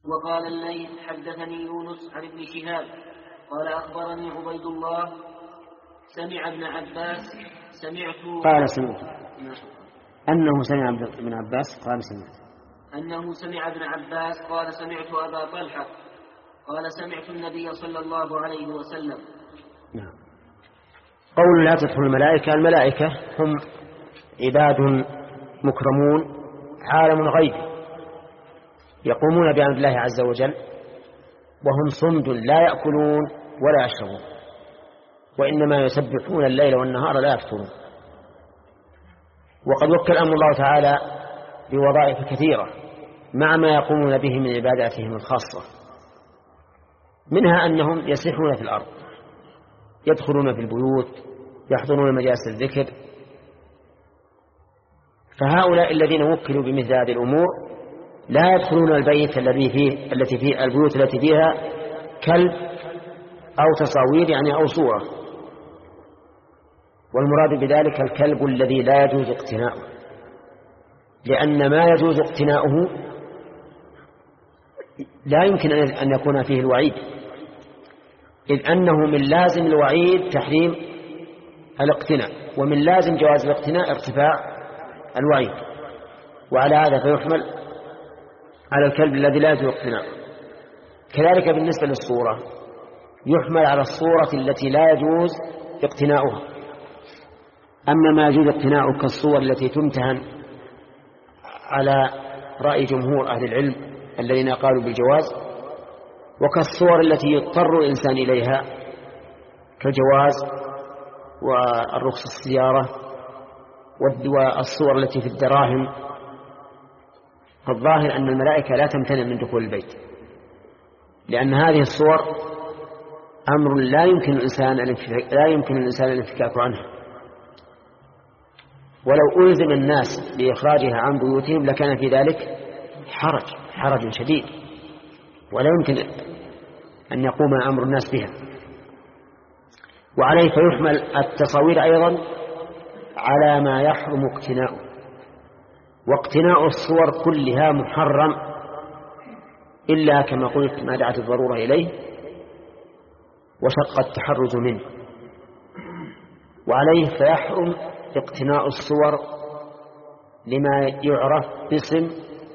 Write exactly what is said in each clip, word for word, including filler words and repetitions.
وقال الليث حدثني يونس عن ابن شهاب قال أخبرني عبيد الله سمع ابن عباس سمعت قال سمعت أنه سمع ابن عباس قال سمعت أنه سمع ابن عباس قال سمعت أبا طلحة قال سمعت النبي صلى الله عليه وسلم. نعم. قول لا تدخل الملائكة، الملائكة هم عباد مكرمون عالم غيب يقومون بأمر الله عز وجل، وهم صمد لا يأكلون ولا يشربون، وإنما يسبحون الليل والنهار لا يفترون. وقد وكل أمر الله تعالى بوظائف كثيرة مع ما يقومون به من عباداتهم الخاصة، منها أنهم يسيحون في الأرض، يدخلون في البيوت، يحضرون مجالس الذكر. فهؤلاء الذين وكلوا بمثل هذه الأمور لا يدخلون البيت الذي فيه التي فيه البيوت التي فيها كلب أو تصاوير يعني أو صورة، والمراد بذلك الكلب الذي لا يجوز اقتناؤه، لأن ما يجوز اقتناؤه لا يمكن أن يكون فيه الوعيد، إذ أنه من لازم الوعيد تحريم الاقتناء، ومن لازم جواز الاقتناء ارتفاع الوعيد، وعلى هذا فيحمل على الكلب الذي لا يجوز اقتناؤه. كذلك بالنسبة للصورة يحمل على الصورة التي لا يجوز اقتناؤها. أما ما يجوز اقتناؤه كالصور التي تمتهن على رأي جمهور أهل العلم الذين قالوا بالجواز، وكالصور التي يضطر الإنسان إليها كالجواز والرخص السيارة والصور التي في الدراهم. فالظاهر أن الملائكة لا تمتنع من دخول البيت، لأن هذه الصور أمر لا يمكن الإنسان لا يمكن الإنسان الانفكاك عنه، ولو ألزم الناس بإخراجها عن بيوتهم لكان في ذلك حرج حرج شديد، ولا يمكن أن يقوم أمر الناس بها. وعليه فيحمل التصاوير أيضا على ما يحرم اقتناؤه، واقتناء الصور كلها محرم إلا كما قلت ما دعت الضرورة إليه وشق التحرز منه. وعليه فيحرم اقتناء الصور لما يعرف باسم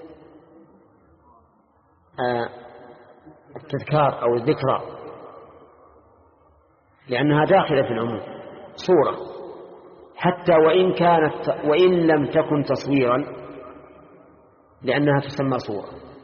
التذكار أو الذكرى، لأنها داخلة في العموم صورة، حتى وإن كانت وإن لم تكن تصويرا لأنها تسمى صورة.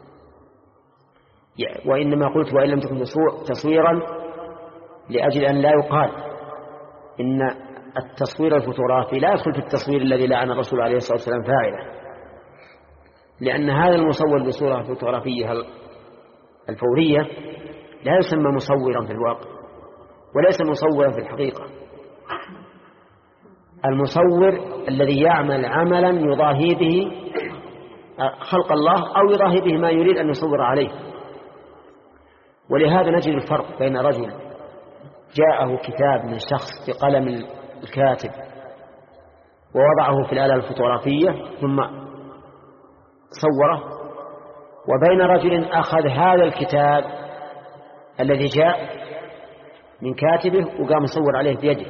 وإنما قلت وإن لم تكن تصويرا لأجل أن لا يقال إن التصوير الفوتوغرافي لا يدخل في التصوير الذي لعن الرسول عليه الصلاة والسلام فاعله، لأن هذا المصور بصورة فوتوغرافية الفورية لا يسمى مصورا في الواقع وليس مصورا في الحقيقة. المصور الذي يعمل عملا يضاهي به خلق الله أو يضاهي به ما يريد أن يصور عليه. ولهذا نجد الفرق بين رجل جاءه كتاب من شخص بقلم الكاتب ووضعه في الآلة الفوتوغرافية ثم صوره، وبين رجل أخذ هذا الكتاب الذي جاء من كاتبه وقام يصور عليه بيده.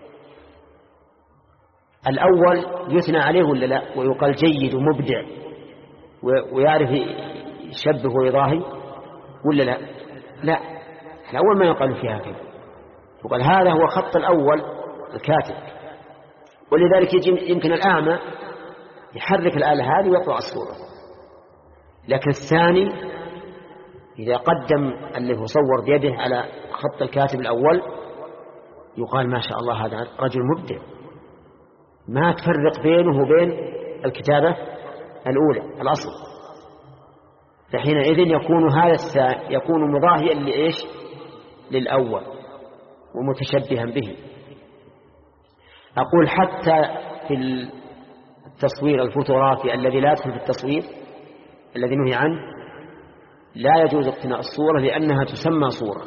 الأول يثنى عليه ولا لا، ويقال جيد ومبدع ويعرف يشبه ويضاهي ولا لا؟ لا، الأول ما يقال فيها كذا، يقال هذا هو خط الأول الكاتب. ولذلك يمكن الأعمى يحرك الآلة هذه ويطلع الصورة، لكن الثاني إذا قدم اللي هو صور بيده على خط الكاتب الأول يقال ما شاء الله هذا رجل مبدع، ما تفرق بينه وبين الكتابة الأولى الأصل. فحينئذ يكون هذا الثاني يكون مضاهيا لإيش؟ للأول ومتشبها به. أقول حتى في التصوير الفوتوغرافي الذي لا يدخل في التصوير الذي نهي عنه لا يجوز اقتناء الصورة لأنها تسمى صورة،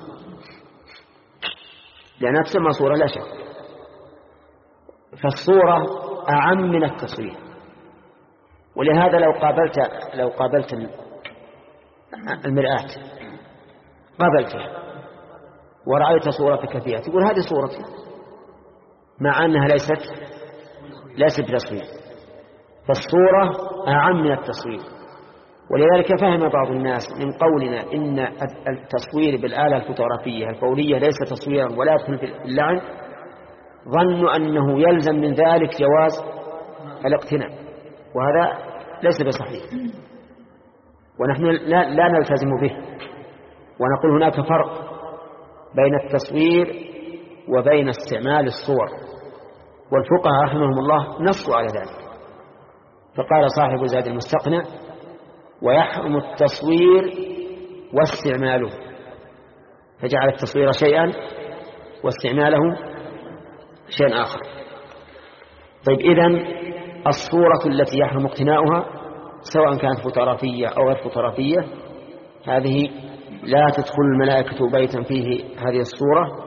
لأنها تسمى صورة لا شك. فالصورة أعم من التصوير، ولهذا لو قابلت لو قابلت المرآة قابلتها ورأيت صورتك فيها، تقول هذه صورتي، مع أنها ليست ليست بتصوير. فالصورة أعم من التصوير. ولذلك فهم بعض الناس من قولنا إن التصوير بالآلة الفوتوغرافية الفورية ليس تصويرا ولا يدخل في اللعن، ظنوا أنه يلزم من ذلك جواز الاقتناء، وهذا ليس بصحيح، ونحن لا, لا نلتزم به، ونقول هناك فرق بين التصوير وبين استعمال الصور، والفقهاء رحمهم الله نصوا على ذلك. فقال صاحب زاد المستقنع: ويحرم التصوير واستعماله، فجعل التصوير شيئا واستعماله شيئا آخر. طيب، إذن الصورة التي يحرم اقتناؤها سواء كانت فوتوغرافية أو غير فوتوغرافية هذه لا تدخل الملائكة بيتا فيه هذه الصورة،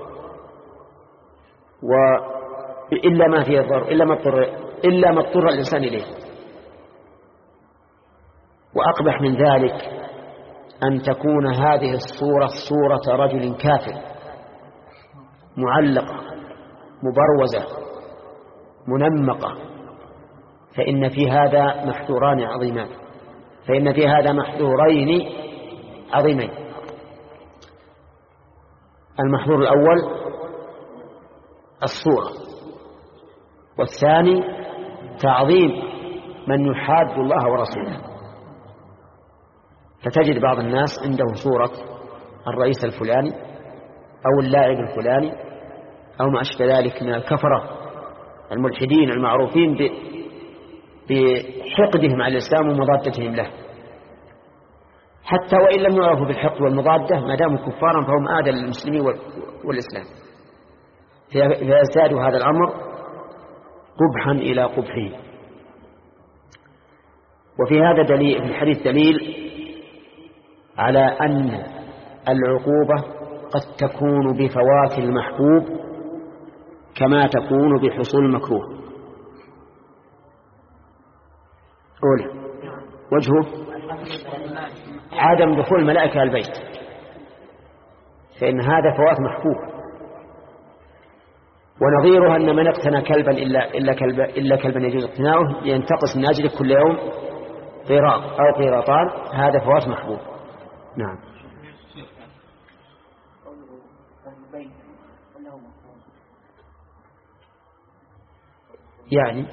وإلا ما فيه الضر إلا ما اضطر إلا ما اضطر الإنسان إليه. وأقبح من ذلك أن تكون هذه الصورة صورة رجل كافر معلقة مبروزة منمقة، فإن في هذا محذوران عظيمان فإن في هذا محذورين عظيمين. المحذور الأول الصورة، والثاني تعظيم من يحاد الله ورسوله. فتجد بعض الناس عنده صورة الرئيس الفلاني أو اللاعب الفلاني أو ما أشبه ذلك من الكفرة الملحدين المعروفين بحقدهم على الإسلام ومضادتهم له، حتى وإن لم يعرفوا بالحقد والمضادة ما داموا كفارا فهم آذى للمسلمين والإسلام، فيزداد هذا الأمر قبحا إلى قبحه. وفي هذا دليل، في الحديث دليل على أن العقوبة قد تكون بفوات المحبوب كما تكون بحصول المكروه. أولى وجهه عدم دخول الملائكة البيت، فإن هذا فوات محبوب. ونظيره أن من اقتنى كلبا إلا, إلا, كلب إلا كلبا يجوز اقتناؤه ينتقص من أجله كل يوم قيراط أو قيراطان، هذا فوات محبوب. نعم. يعني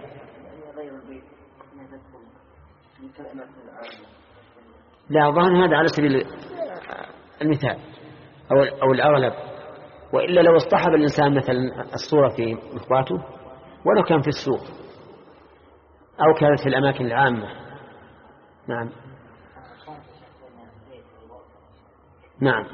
لا، ظهر هذا على سبيل المثال أو, أو الأغلب، وإلا لو اصطحب الإنسان مثلا الصورة في إخواته ولو كان في السوق أو كانت في الأماكن العامة. نعم نعم.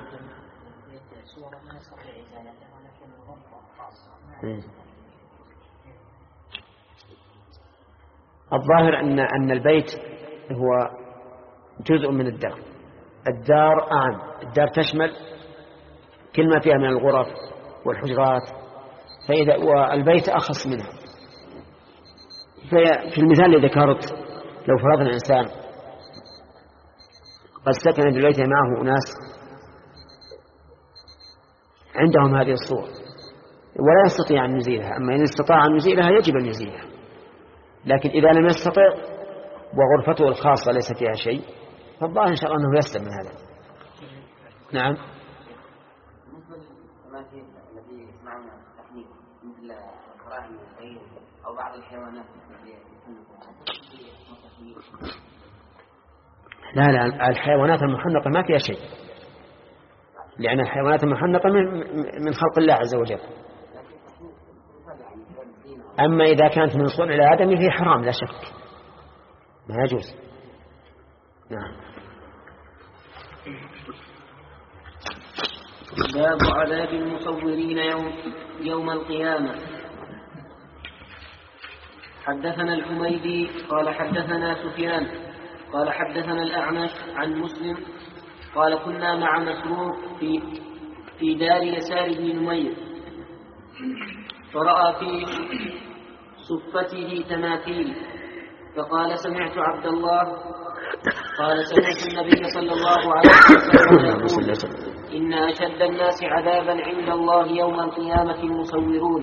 الظاهر أن أن البيت هو جزء من الدار. الدار أعم، الدار تشمل كل ما فيها من الغرف والحجرات، فإذا والبيت أخص منها. في المثال الذي ذكرت لو فرضنا إنسان قد سكن في بيته معه أناس عندهم هذه الصور ولا يستطيع أن يزيلها، أما إن استطاع أن يزيلها يجب أن يزيلها، لكن إذا لم يستطع وغرفته الخاصة ليس فيها شيء فالله إن شاء الله أنه يسلم من هذا. نعم. الذي يسمعون التحميل مثل القرآن والطير أو بعض الحيوانات لا لا، الحيوانات المحنقة ما فيها شيء، لأن الحيوانات المحنقة من خلق الله عز وجل. أما إذا كانت من صنع الآدمي فيه حرام لا شك، ما يجوز. نعم. باب عذاب المصورين يوم, يوم القيامة. حدثنا الحميدي قال حدثنا سفيان قال حدثنا الأعمش عن مسلم قال كنا مع مسروق في, في دار يسار بن نمير فرأى في صفته تماثيل، فقال سمعت عبد الله قال سمعت النبي صلى الله عليه وسلم يقول إن أشد الناس عذابا عند الله يوم القيامة المصورون.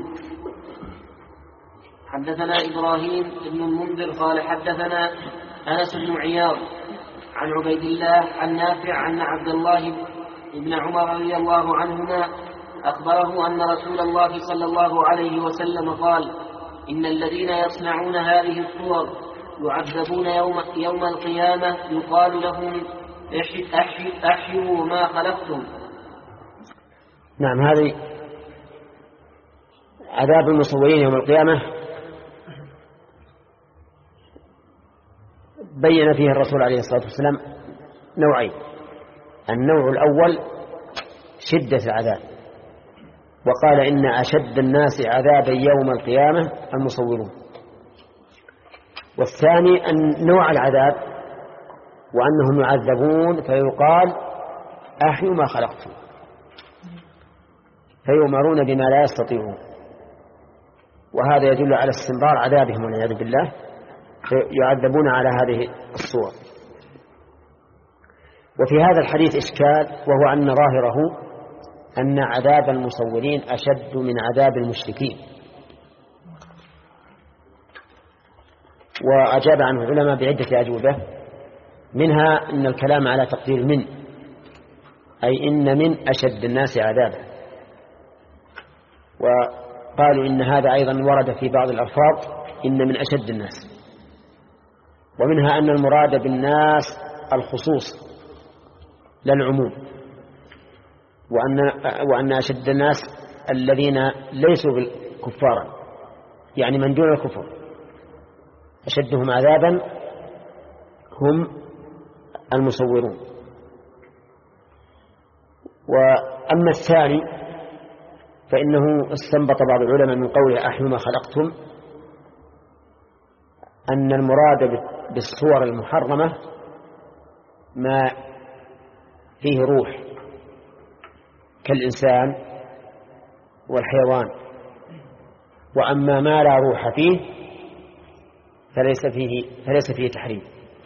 حدثنا إبراهيم بن المنذر قال حدثنا أنس بن عياض عن عبيد الله عن نافع عن عبد الله بن عمر رضي الله عنهما أخبره أن رسول الله صلى الله عليه وسلم قال إن الذين يصنعون هذه الصور يعذبون يوم, يوم القيامة يقال لهم أحيوا ما خلقتم. نعم، هذه عذاب المصورين يوم القيامة بين فيه الرسول عليه الصلاة والسلام نوعين. النوع الأول شدة العذاب، وقال إن أشد الناس عذابا يوم القيامة المصورون. والثاني أن نوع العذاب وأنهم يعذبون فيقال أحيوا ما خلقتم، فيؤمرون بما لا يستطيعون، وهذا يدل على استمرار عذابهم والعياذ بالله، يعذبون على هذه الصور. وفي هذا الحديث إشكال، وهو أن ظاهره أن عذاب المصورين أشد من عذاب المشركين، وأجاب عنه العلماء بعدة أجوبة، منها أن الكلام على تقدير من، أي إن من أشد الناس عذابا، وقالوا إن هذا أيضا ورد في بعض الألفاظ إن من أشد الناس. ومنها أن المراد بالناس الخصوص لا العموم، وأن, وأن أشد الناس الذين ليسوا كفارا، يعني من دون الكفر أشدهم عذابا هم المصورون. وأما الثاني فإنه استنبط بعض العلماء من قوله أحيوا ما خلقتم أن المراد بالصور المحرمة ما فيه روح كالإنسان والحيوان، وأما ما لا روح فيه فليس فيه, فليس فيه تحريم.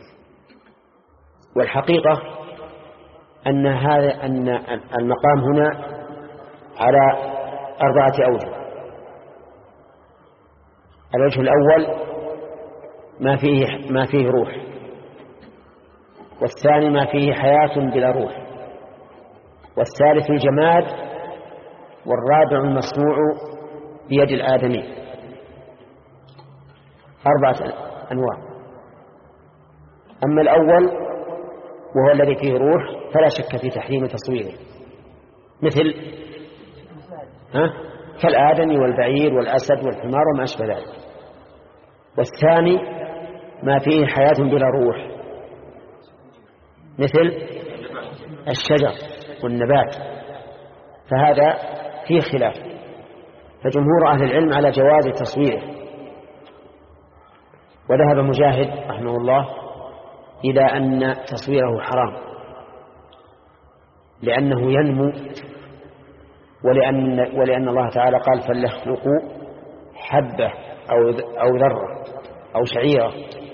والحقيقة أن هذا أن المقام هنا على أربعة أوجه. الوجه الأول ما فيه ما فيه روح، والثاني ما فيه حياة بلا روح، والثالث الجماد، والرابع المصنوع بيد الآدمي. أربعة أنواع. أما الأول وهو الذي فيه روح فلا شك في تحريم تصويره، مثل ها كالآدمي والبعير والأسد والحمار وما أشبه ذلك. والثاني ما فيه حياة بلا روح، مثل الشجر والنبات، فهذا فيه خلاف، فجمهور أهل العلم على جواز تصويره. وذهب مجاهد رحمه الله إلى أن تصويره حرام، لأنه ينمو، ولأن, ولأن الله تعالى قال فليخلقوا حبة أو, أو ذرة أو شعيرة،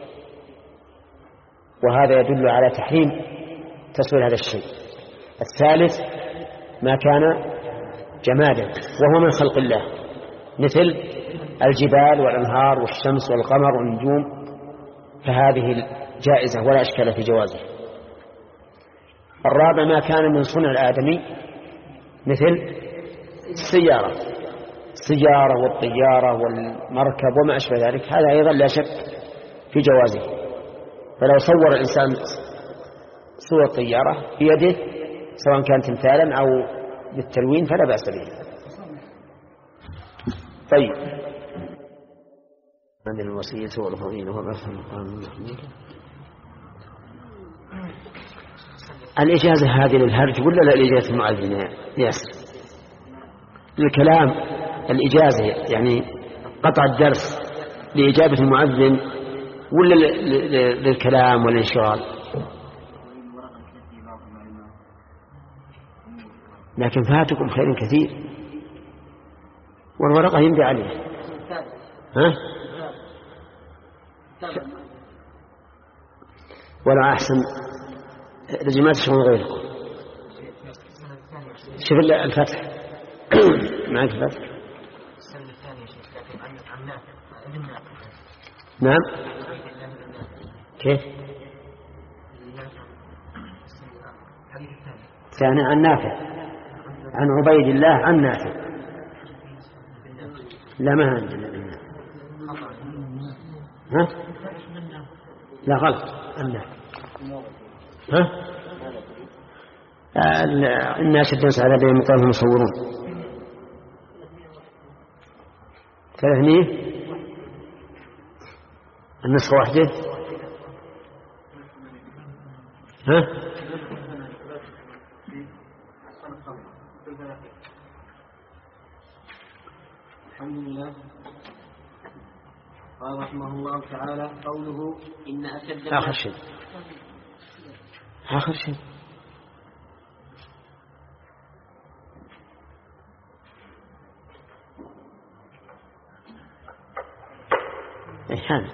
وهذا يدل على تحريم تصوير هذا الشيء. الثالث ما كان جمادا وهو من خلق الله، مثل الجبال والأنهار والشمس والقمر والنجوم، فهذه جائزة ولا إشكال في جوازه. الرابع ما كان من صنع الآدمي، مثل السيارة السيارة والطيارة والمركب وما أشبه ذلك، هذا أيضا لا شك في جوازه. فلو صور الإنسان صورة طيارة بيده سواء كان تمثالا أو بالتلوين فلا بأس به. طيب، عند الوصية والفضيلة والرفع المقام المحمود. الإجازة هذه للهرج ولا لا؟ الإجازة المؤذن يا ياسر للكلام، الإجازة يعني قطع الدرس لإجابة المؤذن ولا للكلام والانشغال؟ لكن فاتكم خير كثير، والورقة يمضي عليها. ها؟ ولا أحسن رجل ما تشغل غيركم. شوف الفتح معك الفتح. نعم كيف ثاني عن نافع عن عبيد الله عن نافع. لا ما عندنا بالنافع. ها لا غلط النافع. ها الناس الدنس على بين مقامهم يصورون ثلاثمية النسخة واحدة. ها الحمد لله. قال رحمه الله تعالى قوله إن أشد آخر شيء آخر شيء إيحان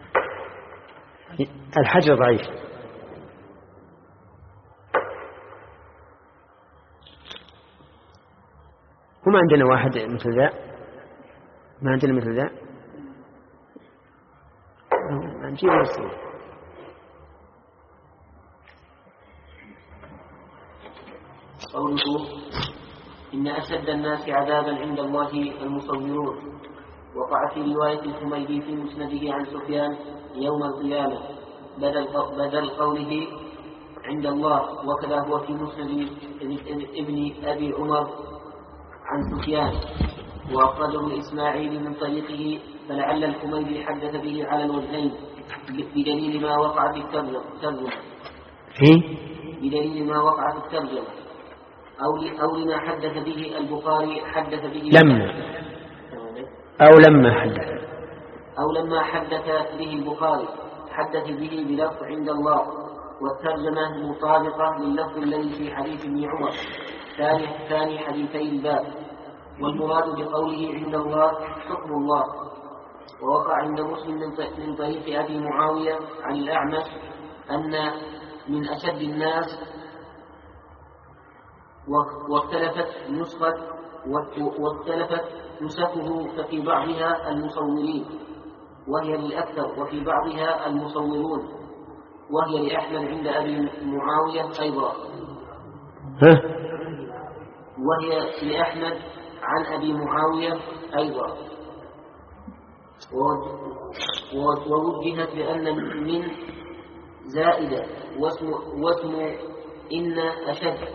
الحجر ضعيف. وما عندنا واحد مثل ذا. ما عندنا مثل ذا. ما نجيب نفسه. قوله إن أشد الناس عذابا عند الله المصورون. وقع في رواية الحميدي في مسنده عن سفيان يوم القيامة بدل بدل قوله عند الله، وكذا هو في مسند ابن أبي عمر عن سفيان وأخرجه الإسماعيلي من طريقه، فلعل الحميدي حدث به على الوجهين بدليل ما وقع في الترجمة في بدليل ما وقع في الترجمة أو أو لما حدث به البخاري حدث به لما أو لما حدث أو لما حدث به البخاري حدث به بلفظ عند الله، والترجمة مطابقة لللفظ الذي في حديث ابن عمر ثاني ثاني حديثي الباب. والمراد بقوله عند الله حكم الله. ووقع عند مسلم من طريق أبي معاوية عن الأعمش أن من أشد الناس، واختلفت نسخة واختلفت نسخه ففي بعضها المصورين وهي للأكثر، وفي بعضها المصورون وهي لأحمد عند أبي معاوية أيضا، وهي لأحمد عن أبي معاوية أيضا، ووجهت بأن من زائدة واسم, واسم إن أشد،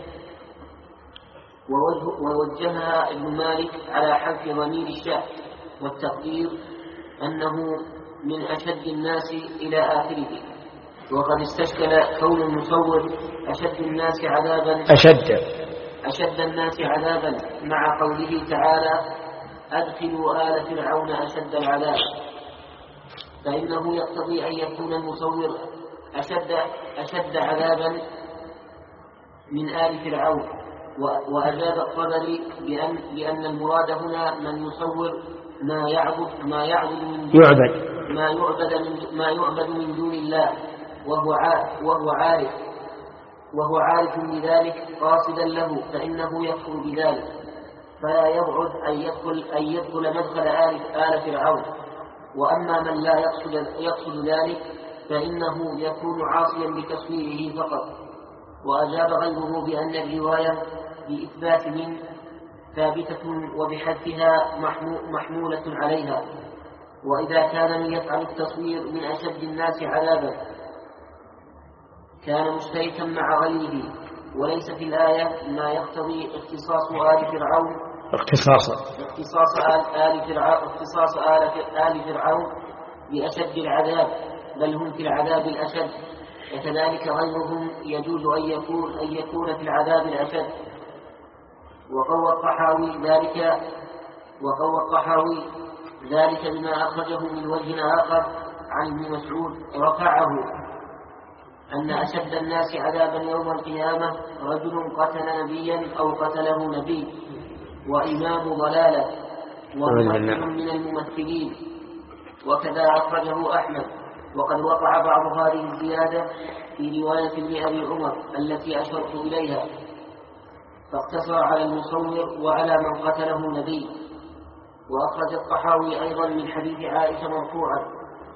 ووجهها ابن مالك على حذف ضمير الشأن والتقدير أنه من أشد الناس إلى آخره. وقد استشكل كون المصور أشد الناس عذابا أشد أشد الناس عذابا مع قوله تعالى أدخلوا آل فرعون أشد العذاب، فإنه يقتضي أن يكون المصور أشد, أشد عذابا من آل فرعون. وأجاب الطبري بأن, بأن المراد هنا من يصور ما يعبد ما يعبد من دون يعبد ما يعبد من ما يعبد من دون الله، وهو وهو عارف وهو عارف بذلك قاصدا له، فإنه يكفر بذلك، فلا يبعد أن يدخل أن يدخل مدخل آل, آل فرعون. وأما من لا يقصد, يقصد ذلك فإنه يكون عاصيا بتصويره فقط. وأجاب غيره بأن الرواية بإثبات من ثابتة وبحذفها محمولة عليها. وإذا كان من يفعل التصوير من أشد الناس عذابا كان مشتركا مع غيره، وليس في الآية ما يقتضي اختصاص آل فرعون اختصاص اختصاص آل فرعون اختصاص آل فرعون بأشد العذاب، بل هم في العذاب الأشد، وكذلك غيرهم يجوز أن يكون أن يكون في العذاب الأشد. وقوى الطحاوي ذلك وقوى الطحاوي ذلك بما أخرجه من وجه آخر عن ابن مسعود رفعه أن أشد الناس عذابا يوم القيامة رجل قتل نبيا أو قتله نبي وإمام ضلالة وممثل من الممثلين، وكذا أخرجه أحمد. وقد وقع بعض هذه الزيادة في رواية لأبي عمر التي أشرت إليها، فاقتصر على المصور وعلى من قتله النبي. وأخرج الطحاوي أيضا من حديث عائشة مرفوعا: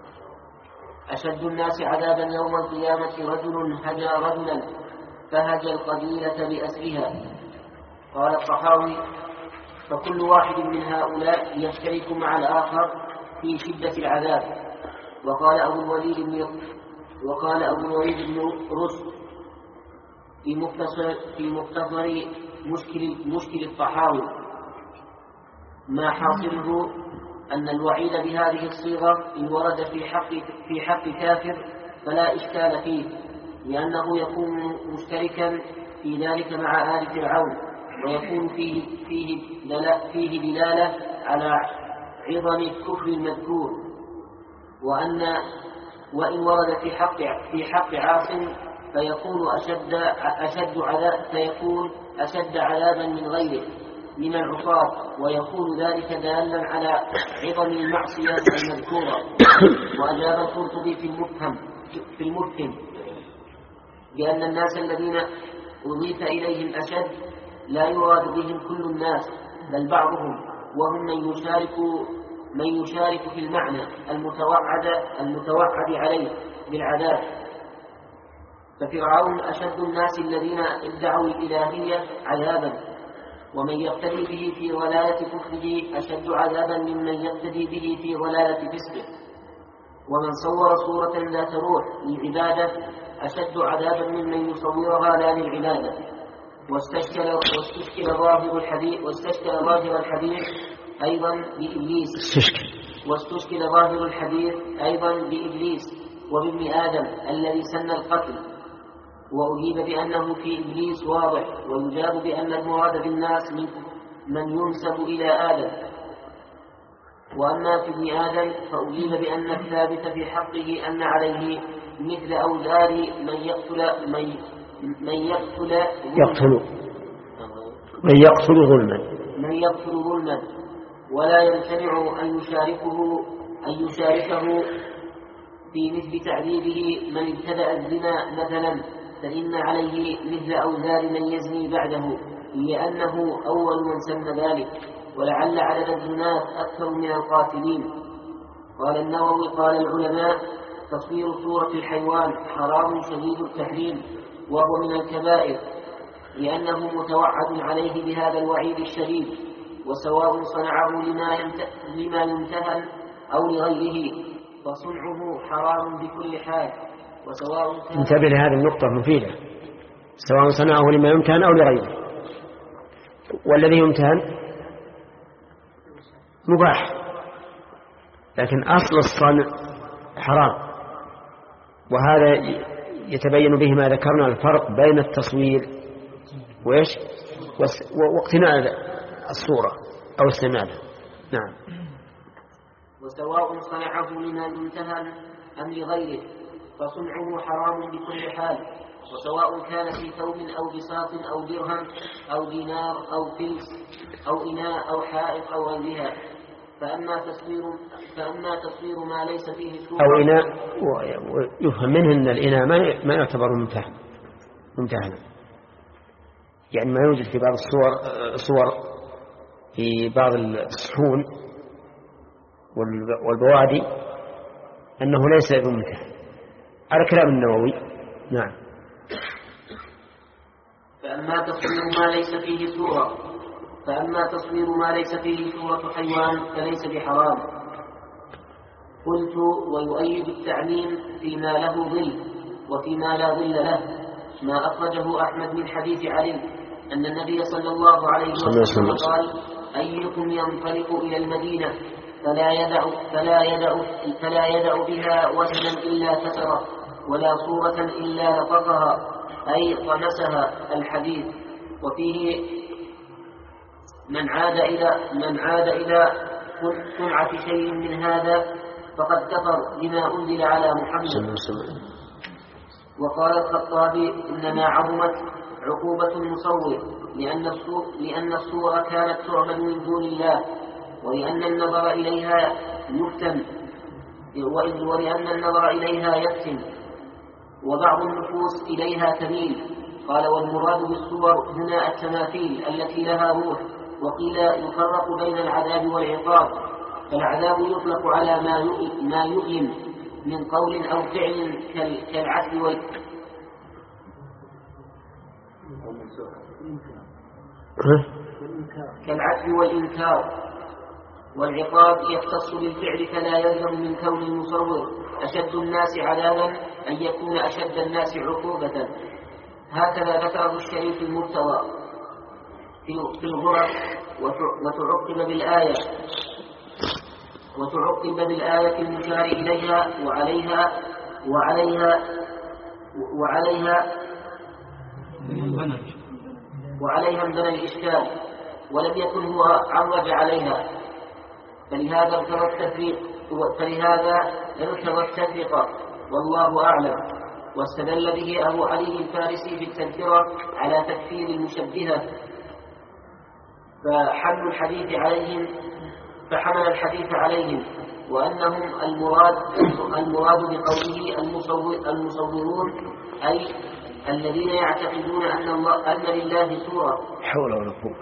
أشد الناس عذابا يوم القيامة رجل هجى رجلا فهجى القبيلة بأسرها. قال الطحاوي: فكل واحد من هؤلاء يشترك مع الآخر في شدة العذاب. وقال أبو الوليد بن وقال أبو الوليد بن رشد في مختصر في مختصر مشكل مشكل الطحاوي: ما حاصله أن الوعيد بهذه الصيغة إن ورد في حق في حق كافر فلا إشكال فيه، لأنه يكون مشتركا في ذلك مع آل فرعون، ويكون فيه فيه فيه دلالة على عظم الكفر المذكور. وأن وإن ورد في حق في حق عاص فيكون أشد أشد عذاب فيكون أشد عذابا من غيره من العصاة، ويكون ذلك دالا على عظم المعصية المذكورة. وأجاب القرطبي في المفهم في المفهم بأن الناس الذين أضيف إليهم أشد لا يراد بهم كل الناس بل بعضهم، وهم من يشارك من يشارك في المعنى المتوعد المتوعد عليه بالعذاب. ففرعون أشد الناس الذين ادعوا الإلهية عذابا، ومن يقتدي به في ضلالة كفره أشد عذابا ممن يقتدي به في ضلالة فسقه. ومن صور صورة ذات روح للعبادة أشد عذابا ممن يصورها لا للعبادة. واستشكل واستشكل ظاهر الحديث واستشكل ظاهر الحديث أيضا بإبليس واستشكل ظاهر الحديث أيضا بإبليس وبابن آدم الذي سن القتل، وأجيب بأنه في إبليس واضح، ويجاب بأن المراد بالناس من, من ينسب إلى آدم. وأما في ابن آدم فأجيب بأن الثابت في حقه أن عليه مثل أوزار من يقتل من, من يقتل يقتل من يقتل ظلما من يقتل ظلما ولا يمتنع أن يشاركه أن يشاركه في مثل تعذيبه من ابتدأ الزنا مثلا، فإن عليه مثل أوزار من يزني بعده، لأنه أول من سن ذلك، ولعل عدد الزنات أكثر من القاتلين. قال النووي: قال العلماء: تصوير صورة الحيوان حرام شديد التحريم، وهو من الكبائر، لأنه متوعد عليه بهذا الوعيد الشديد، وسواء صنعه لما يمتهن أو لغيره فصنعه حرام بكل حال. وسواء انتبه لهذه النقطة مفيدة، سواء صنعه لما يمتهن أو لغيره. والذي يمتهن مباح، لكن أصل الصنع حرام. وهذا يتبين به ما ذكرنا الفرق بين التصوير وإيش واقتناء الصورة أو استعمالها. نعم. وسواء صنعه لما يمتهن أم لغيره فصنعه حرام بكل حال، وسواء كان في ثوب أو بساط أو درهم أو دينار أو فلس أو إناء أو حائط أو غيرها. فأما تصوير فأما تصوير ما ليس فيه صورة أو إناء، ويفهم منه أن الإناء ما يعتبر ممتهن ممتهنا، يعني ما يوجد في بعض الصور صور في بعض الصحون والبوادي أنه ليس بممتهن، على كلام النووي. نعم. فأما تصوير ما ليس فيه صورة فأما تصوير ما ليس فيه صورة حيوان فليس بحرام. قلت: ويؤيد التعليم فيما له ظل وفيما لا ظل له ما أخرجه أحمد من حديث علي أن النبي صلى الله عليه وسلم قال: أيكم ينطلق إلى المدينة فلا يدع فلا يدع فلا يدع بها وزنا إلا كسره ولا صورة إلا لطقها، أي طمسها. الحديث. وفيه: من عاد إلى من عاد إلى صنعة شيء من هذا فقد كفر بما أنزل على محمد. وقال الخطابي: إنما عظمت عقوبة المصور لأن الصور لأن الصور كانت تعبد من دون الله، ولأن النظر إليها يفتن ولأن النظر إليها يفتن وبعض النفوس إليها تميل. قال والمراد بالصور هنا التماثيل التي لها روح. وقيل يفرق بين العذاب والعقاب، فالعذاب يطلق على ما يؤلم من قول أو فعل كالعدل وال كالعدل والإنكار. والعقاب يختص بالفعل فلا يلزم من كون المصور أشد الناس عذابا أن يكون أشد الناس عقوبة. هكذا ذكره الشريف المرتوى في الغرف. وتعقب بالآية وتعقب بالآية المشار إليها وعليها وعليها وعليها وعليها انبنى الإشكال، ولم يكن هو عرج عليها، فلهذا ارتضى التفريق فلهذا ارتضى التفرقة والله أعلم. واستدل به أبو علي الفارسي في التذكرة على تكفير المشبهة، فحمل الحديث عليهم فحمل الحديث عليهم وأنهم المراد المراد بقوله المصور المصورون أي الذين يعتقدون أن الله أن لله صورة. حول ولا قوة.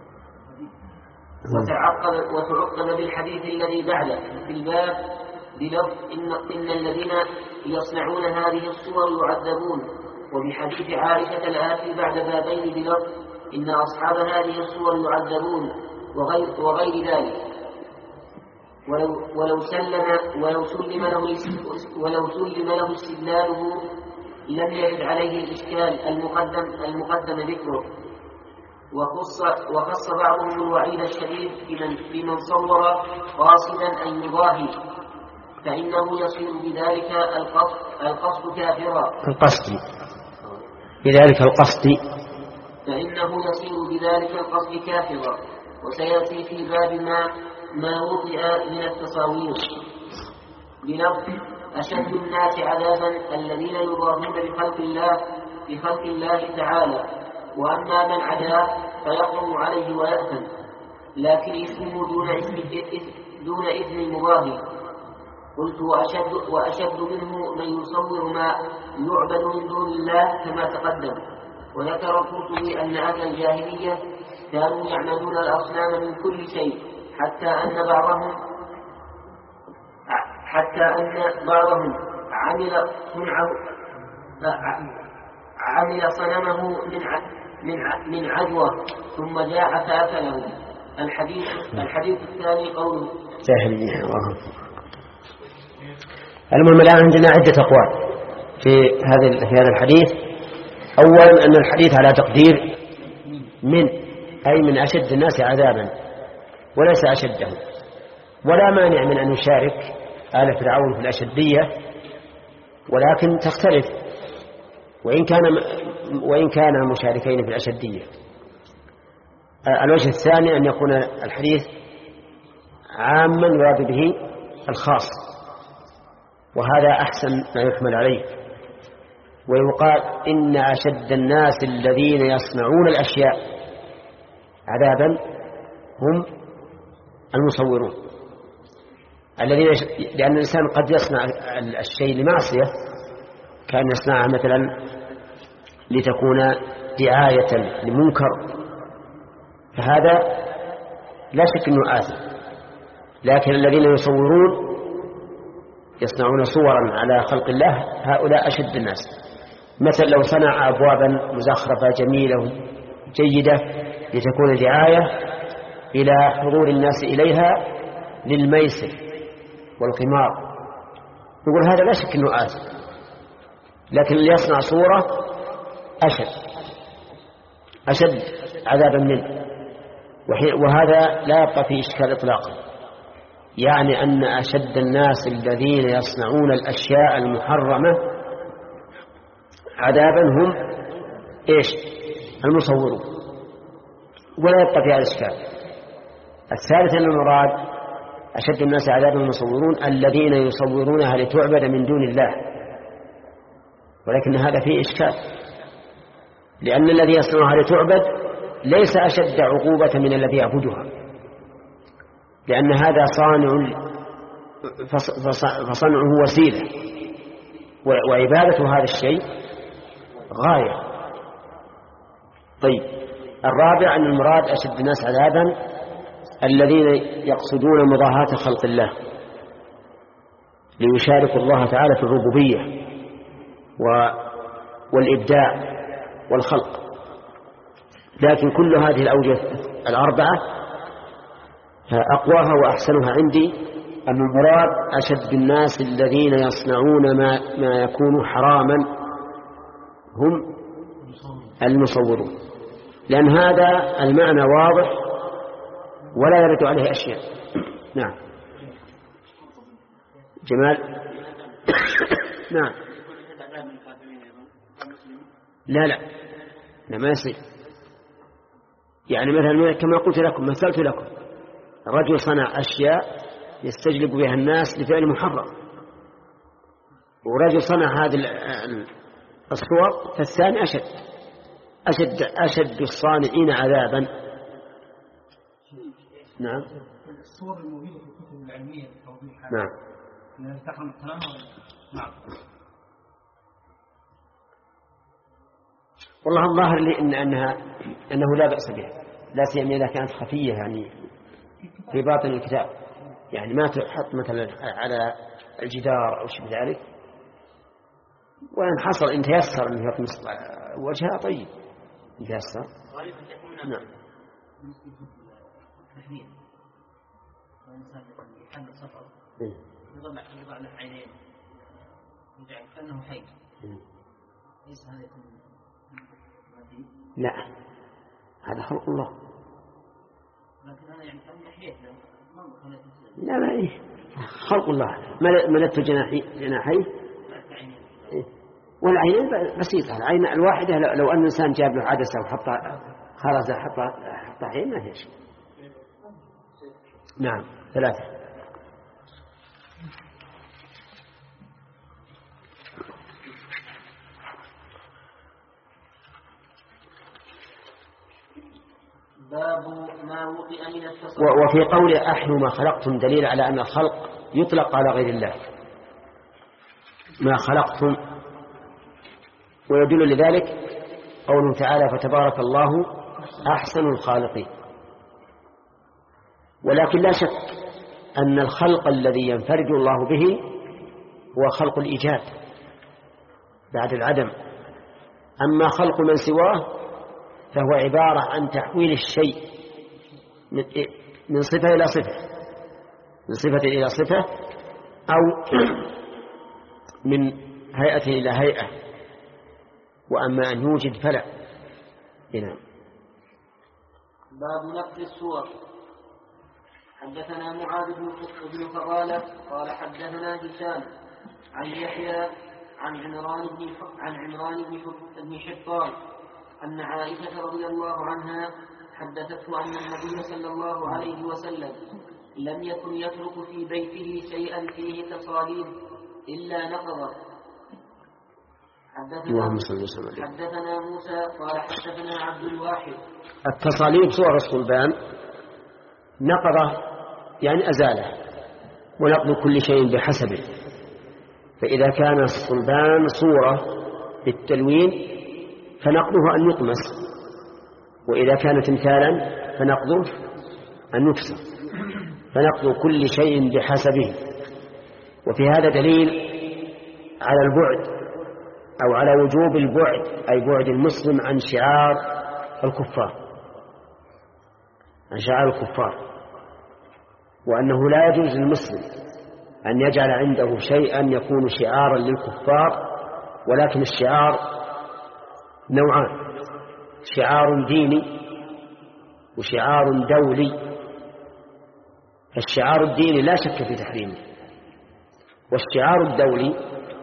وتعقب وتعقب بالحديث الذي بعده في الباب بلفظ إن, إن الذين يصنعون هذه الصور يعذبون، وبحديث عائشة الآتي بعد بابين بلفظ إن أصحاب هذه الصور يعذبون وغير, وغير ذلك. ولو, ولو سلم ولو سلم له ولو سلم له استدلاله لم يرد عليه الإشكال المقدم المقدم ذكره. وخص وخص بعضهم الوعيد الشديد بمن, بمن صور قاصدا أن يضاهي، فإنه يصير بذلك القصد, القصد كافرا. القصد بذلك القصد فإنه يصير بذلك القصد كافرا. وسيأتي في باب ما ما وطئ من التصاوير بلفظ أشد الناس عذابا الذين يضاهون بخلق الله بخلق الله تعالى، وأما من عدا فيقوم عليه ويأثم، لكن اسمه دون اسم دون اسم المضاهي. قلت وأشد, وأشد منه من يصور ما يعبد من دون الله كما تقدم. وذكر القرطبي أن أهل الجاهلية كانوا يعملون الأصنام من كل شيء، حتى أن بعضهم حتى أن بعضهم عمل صنعه عمل صنمه من من من عجوة ثم جاء فأكله. الحديث الحديث الثاني قوله المهم الآن عندنا عدة أقوال في هذا في هذا الحديث. أولا أن الحديث على تقدير من أي من أشد الناس عذابا وليس أشدهم، ولا مانع من أن يشارك آل فرعون في الأشدية، ولكن تختلف وإن كان وإن كان مشاركين في الأشدية. الوجه الثاني أن يكون الحديث عاما يراد به الخاص، وهذا أحسن ما يحمل عليه. ويقال إن أشد الناس الذين يصنعون الأشياء عذابا هم المصورون الذين يش... لأن الإنسان قد يصنع الشيء لمعصية، كان يصنعها مثلا لتكون دعاية لمنكر، فهذا لا شك أنه آثم. لكن الذين يصورون يصنعون صورا على خلق الله هؤلاء أشد الناس. مثل لو صنع أبوابا مزخرفة جميلة جيدة لتكون دعاية إلى حضور الناس إليها للميسر والقمار، يقول هذا لا شك أنه آثم. لكن اللي يصنع صورة أشد أشد عذابا منه، وهذا لا يبقى فيه إشكال إطلاقا. يعني أن أشد الناس الذين يصنعون الأشياء المحرمة عذابا هم إيش؟ المصورون، ولا يبقى فيها إشكال. الثالث أن المراد أشد الناس عذابا المصورون الذين يصورونها لتعبد من دون الله، ولكن هذا فيه إشكال، لأن الذي يصنعها لتعبد ليس أشد عقوبة من الذي يعبدها، لأن هذا صانع فصنعه وسيلة وعبادة هذا الشيء غاية. طيب، الرابع أن المراد أشد الناس عذابا الذين يقصدون مضاهاة خلق الله ليشاركوا الله تعالى في الربوبية والإبداع والخلق. لكن كل هذه الأوجه الأربعة أقواها وأحسنها عندي أن المراد أشد الناس الذين يصنعون ما, ما يكون حراما هم المصورون، لأن هذا المعنى واضح ولا يرد عليه أشياء. نعم جمال. نعم لا لا لا ما يصير. يعني مثلا كما قلت لكم مثلت لكم الرجل صنع أشياء يستجلب بها الناس لفعل محرم، ورجل صنع هذه الصور فالثاني أشد أشد أشد الصانعين عذابا. نعم الصور الموجودة في الكتب العلمية لتوضيح نعم أنها تحرم الكلام. نعم والله الظاهر لي إن أنها أنه لا بأس بها، لا سيما إذا كانت خفية يعني في باطن الكتاب، يعني ما تحط مثلا على الجدار أو شيء ذلك، وإن حصل إن تيسر أنه يطمس وجهها طيب إن تيسر. نعم يضع يضع له عينين يجعل كأنه حي، ليس هذا يكون لا هذا خلق الله. لكن هذا يعني كان يحيى لا لا إيه خلق الله. ملت جناحي جناحيه والعينين بسيطة. العين الواحدة لو أن الإنسان جاب له عدسة وحطها خرز حطها حطها عين ما هي شيء. نعم ثلاثة. باب ما وقع من التصرف. وفي قول أحيوا ما خلقتم دليل على أن الخلق يطلق على غير الله، ما خلقتم. ويدل لذلك قوله تعالى فتبارك الله أحسن الخالقين. ولكن لا شك أن الخلق الذي ينفرد الله به هو خلق الإيجاد بعد العدم. أما خلق من سواه فهو عبارة عن تحويل الشيء من صفة إلى صفة، من صفة إلى صفة، أو من هيئة إلى هيئة. وأما أن يوجد فلا. نعم. باب نقد الصور. حدثنا معاذ بن فضالة قال حدثنا هشام عن يحيى عن عمران بن عن عمران بن حطان أن عائشة رضي الله عنها حدثته أن النبي صلى الله عليه وسلم لم يكن يترك في بيته شيئا فيه تصاليب إلا نقضه. حدثنا, حدثنا موسى قال حدثنا عبد الواحد. التصاليب صور الصلبان، نقضه يعني أزاله، ونقض كل شيء بحسبه. فإذا كان الصلبان صورة بالتلوين فنقضه أن يطمس، وإذا كان تمثالا فنقضه أن يكسر، فنقض كل شيء بحسبه. وفي هذا دليل على البعد أو على وجوب البعد، أي بعد المسلم عن شعار الكفار، عن شعار الكفار، وأنه لا يجوز للمسلم أن يجعل عنده شيئا يكون شعارا للكفار. ولكن الشعار نوعان: شعار ديني وشعار دولي. الشعار الديني لا شك في تحريمه، والشعار الدولي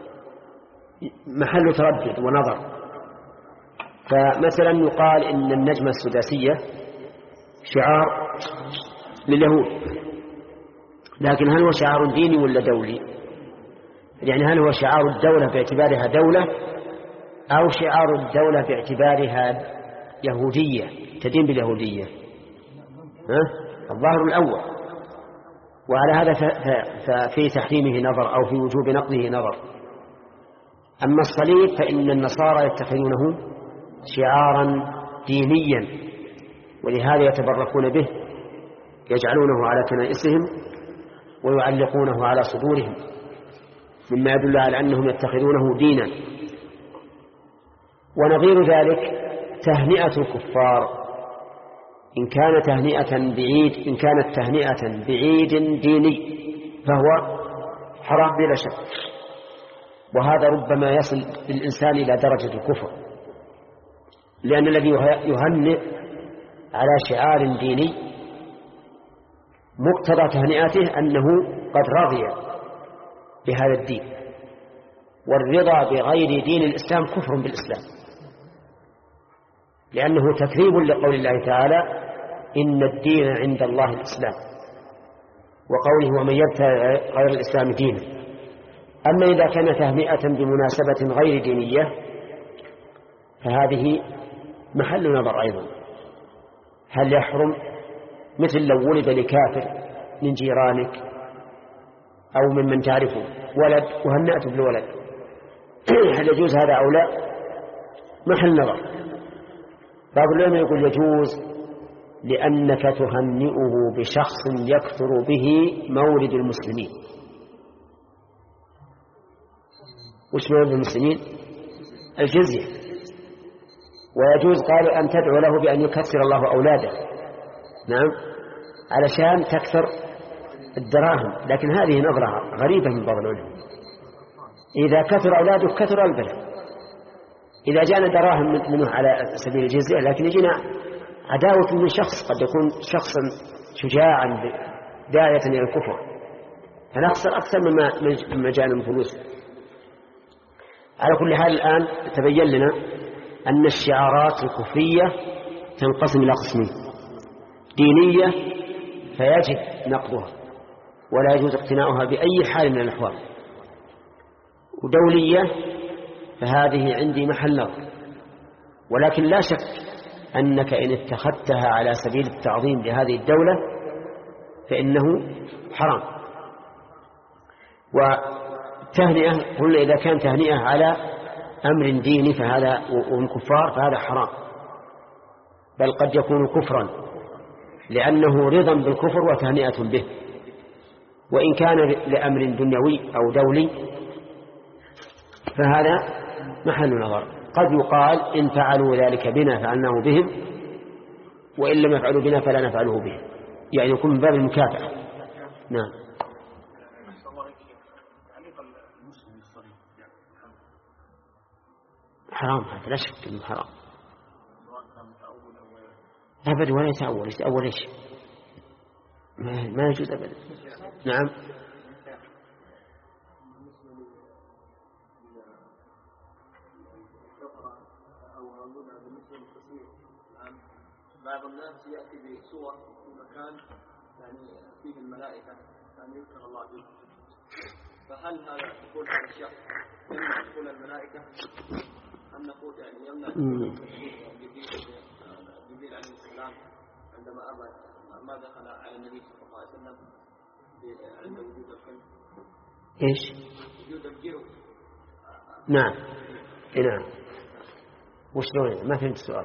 محل تردد ونظر. فمثلا يقال إن النجمة السداسية شعار لليهود، لكن هل هو شعار ديني ولا دولي؟ يعني هل هو شعار الدولة باعتبارها دولة، أو شعار الدولة باعتبارها يهودية تدين باليهودية؟ ها؟ الظاهر الأول. وعلى هذا ففي تحريمه نظر أو في وجوب نقضه نظر. أما الصليب فإن النصارى يتخذونه شعارا دينيا، ولهذا يتبركون به، يجعلونه على كنائسهم ويعلقونه على صدورهم، مما يدل على أنهم يتخذونه دينا. ونظير ذلك تهنئة الكفار، إن كان تهنئة بعيد إن كانت تهنئة بعيد ديني فهو حرام بلا شك، وهذا ربما يصل بالإنسان إلى درجة الكفر، لأن الذي يهنئ على شعار ديني مقتضى تهنئته أنه قد رضي بهذا الدين، والرضا بغير دين الإسلام كفر بالإسلام، لأنه تكذيب لقول الله تعالى إن الدين عند الله الإسلام، وقوله ومن يبتغي غير الإسلام دينا. أما إذا كان تهنئة بمناسبة غير دينية فهذه محل نظر أيضا، هل يحرم؟ مثل لو ولد لكافر من جيرانك أو ممن تعرفه ولد وهنأت بالولد، هل يجوز هذا أو لا؟ محل نظر. بعض العلماء يقول يجوز، لأنك تهنئه بشخص يكثر به مولد المسلمين. وش مولد المسلمين؟ الجزية. ويجوز قالوا أن تدعو له بأن يكثر الله أولاده، نعم، علشان تكثر الدراهم، لكن هذه نظرة غريبة من بعض العلماء. إذا كثر أولاده كثر البلد، إذا جاءنا دراهم منه على سبيل الجزية، لكن يجينا عداوة من شخص قد يكون شخصا شجاعا داعية إلى الكفر، فنخسر أكثر مما جاءنا من فلوس. على كل حال الآن تبين لنا أن الشعارات الكفرية تنقسم إلى قسمين: دينية فيجب نقضها ولا يجوز اقتناؤها بأي حال من الأحوال، ودولية فهذه عندي محل نظر، ولكن لا شك أنك إن اتخذتها على سبيل التعظيم لهذه الدولة فإنه حرام. والتهنئة قلنا إذا كان تهنئة على أمر ديني فهذا ومن كفار فهذا حرام، بل قد يكون كفرا لأنه رضا بالكفر وتهنئة به. وإن كان لأمر دنيوي أو دولي فهذا محل نظر. قد يقال إن فعلوا ذلك بنا فعلناه بهم، وإن لم يفعلوا بنا فلا نفعله بهم، يعني يكون من باب المكافأة. نعم. حرام، هذا لا شك انه حرام ابدا، ولا يتأول. يتأول ايش؟ ما يجوز ابدا. نعم. بعض الناس يأتي بصور في مكان يعني فيه الملائكة يعني يذكر الله به، فهل هذا يقول هذا الشخص يمنع دخول الملائكة أم نقول يعني يمنع جبريل عليه السلام عندما أبى ما دخل على النبي صلى الله عليه وسلم عند وجود الكلب؟ إيش؟ وجود الجرو. نعم. نعم. وشلون؟ ما فهمت السؤال.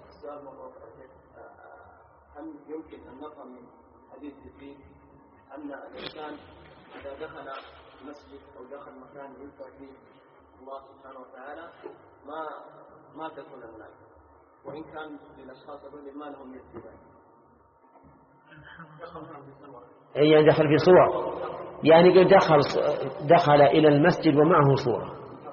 هل يمكن أن نفهم من حديث جبريل أن الإنسان إذا دخل مسجد أو دخل مكان يذكر فيه الله سبحانه وتعالى ما ما تدخل الملائكة، وإن كان للأشخاص الذين ما لهم يد ذلك؟ يعني دخل في صور، يعني دخل دخل إلى المسجد ومعه صورة.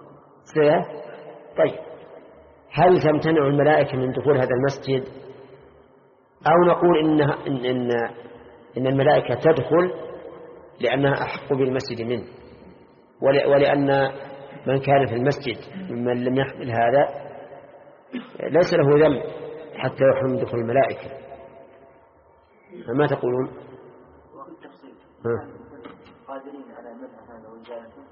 طيب، هل تمتنع الملائكة من دخول هذا المسجد، أو نقول إنها إن, إن, إن الملائكة تدخل لأنها أحق بالمسجد منه، ولأن من كان في المسجد ممن لم يحمل هذا ليس له ذنب حتى يحرم من دخول الملائكة؟ فما تقولون؟ قادرين على منع هذا وإزالته؟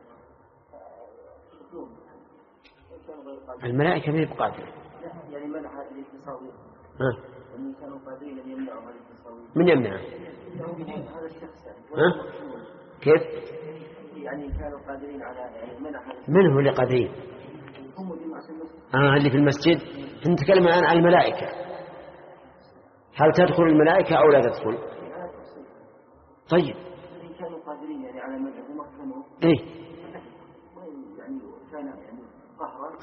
الملائكة ما بقادر يعني منع هذه التصاوير، وإن كانوا قادرين أن يمنعوا هذه التصاوير. من يمنع؟ هذا الشخص. ها؟ كيف؟ يعني كانوا قادرين على يعني منع من هو اللي قادرين؟ هم اللي معصم آه اللي في المسجد. نتكلم الآن عن الملائكة، هل تدخل الملائكة أو لا تدخل؟ طيب كانوا قادرين يعني على منع وما كانوا إيه يعني كان يعني قهرا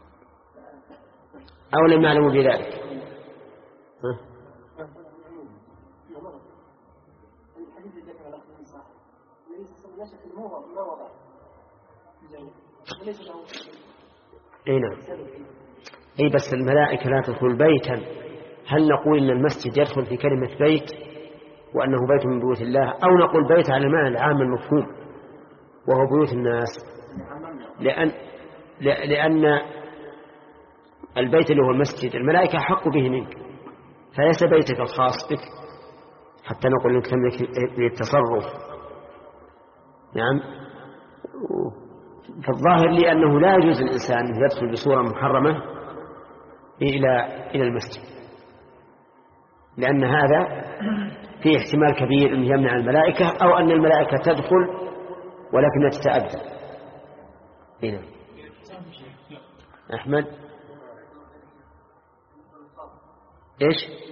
أو لم يعلموا بذلك. ها؟ اي نعم. اي بس الملائكة لا تدخل بيتا. هل نقول ان المسجد يدخل في كلمة بيت وانه بيت من بيوت الله، او نقول بيت على المعنى العام المفهوم وهو بيوت الناس؟ لأن لأن البيت اللي هو المسجد الملائكة حق به منك، فليس بيتك الخاص بك حتى نقول انك تملك للتصرف. نعم. فالظاهر لي أنه لا يجوز الإنسان أن يدخل بصورة محرمة إلى إلى المسجد، لأن هذا فيه احتمال كبير أن يمنع الملائكة أو أن الملائكة تدخل ولكنها تتأذى. هنا أحمد إيش؟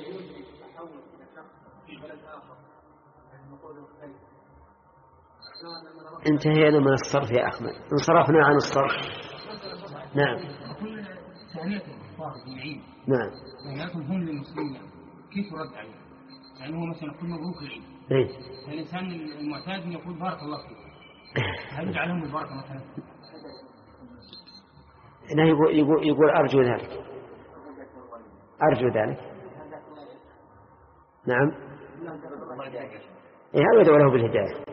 انتهينا من الصرف يا أحمد، انصرفنا عن الصرف. نعم نعم. لكن هم للمسلمين كيف رد عليه؟ يعني هو مثلا يقول مبروك العيد، إيه؟ الإنسان المعتاد يقول بارك الله فيك، هل يجعلهم البركة مثلا؟ لا، يقول, يقول, يقول أرجو ذلك، أرجو ذلك. نعم. إيه هذا يدعو له بالهداية.